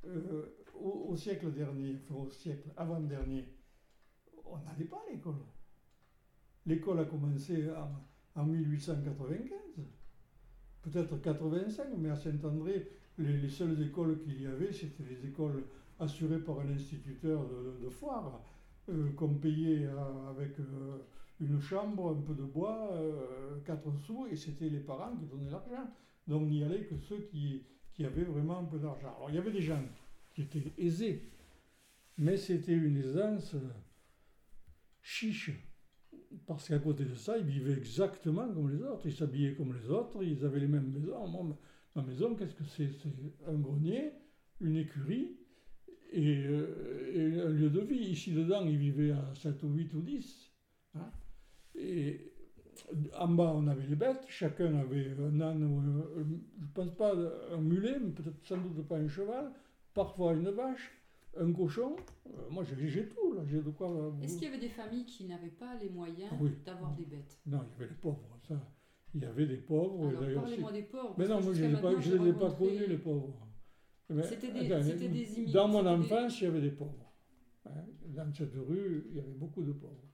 au siècle dernier, enfin au siècle avant-dernier, on n'allait pas à l'école. L'école a commencé en 1895, peut-être 85, mais à Saint-André, les seules écoles qu'il y avait, c'était les écoles assurées par un instituteur de foire, qu'on payait avec une chambre, un peu de bois, 4 sous, et c'était les parents qui donnaient l'argent. Donc n'y allaient que ceux qui avaient vraiment un peu d'argent. Alors il y avait des gens qui étaient aisés, mais c'était une aisance chiche. Parce qu'à côté de ça, ils vivaient exactement comme les autres. Ils s'habillaient comme les autres, ils avaient les mêmes maisons. Moi, ma maison, qu'est-ce que c'est? C'est un grenier, une écurie et un lieu de vie. Ici dedans, ils vivaient à 7 ou 8 ou 10. Hein. Et en bas, on avait les bêtes. Chacun avait un âne, je ne pense pas un mulet, mais peut-être sans doute pas un cheval. Parfois une vache, un cochon. Moi, j'ai tout, là. J'ai de quoi. Est-ce qu'il y avait des familles qui n'avaient pas les moyens Oui. d'avoir des bêtes? Non, il y avait les pauvres. Ça, il y avait des pauvres. Alors, d'ailleurs, parlez-moi des pauvres. mais non, moi, je ne les ai pas connus, les pauvres. Mais, C'était des immigrés. dans mon enfance, il y avait des pauvres. Hein. Dans cette rue, il y avait beaucoup de pauvres.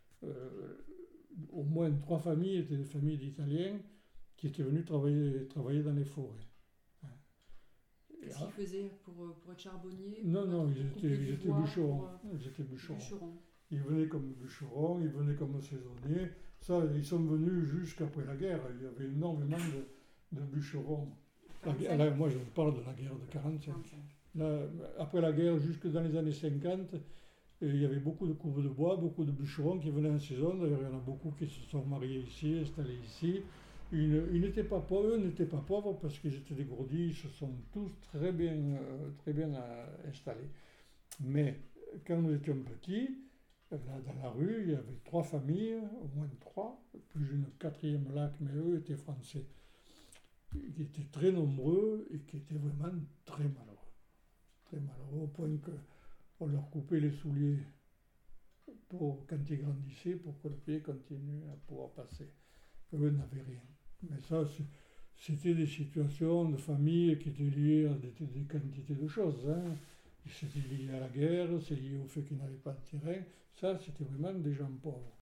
Au moins 3 familles étaient des familles d'Italiens qui étaient venus travailler dans les forêts. Hein. Qu'est-ce qu'ils faisaient pour être charbonniers? Non, ils étaient bûcherons. Bûcherons. Ils venaient comme bûcherons, ils venaient comme saisonniers. Ça, ils sont venus jusqu'après la guerre. Il y avait énormément de bûcherons. Moi, je parle de la guerre de 45. Là, après la guerre, jusque dans les années 50, il y avait beaucoup de couves de bois, beaucoup de bûcherons qui venaient en saison. D'ailleurs, il y en a beaucoup qui se sont mariés ici, installés ici. Ils n'étaient pas pauvres, eux n'étaient pas pauvres parce qu'ils étaient dégourdis, ils se sont tous très bien installés. Mais quand nous étions petits, là, dans la rue, il y avait 3 familles, au moins 3, plus une 4e là, mais eux étaient français, qui étaient très nombreux et qui étaient vraiment très malheureux. Très malheureux, au point qu'on leur coupait les souliers quand ils grandissaient, pour que le pied continue à pouvoir passer. Eux n'avaient rien. Mais ça, c'était des situations de famille qui étaient liées à des quantités de choses. Hein. C'était lié à la guerre, c'est lié au fait qu'ils n'avaient pas de terrain. Ça, c'était vraiment des gens pauvres.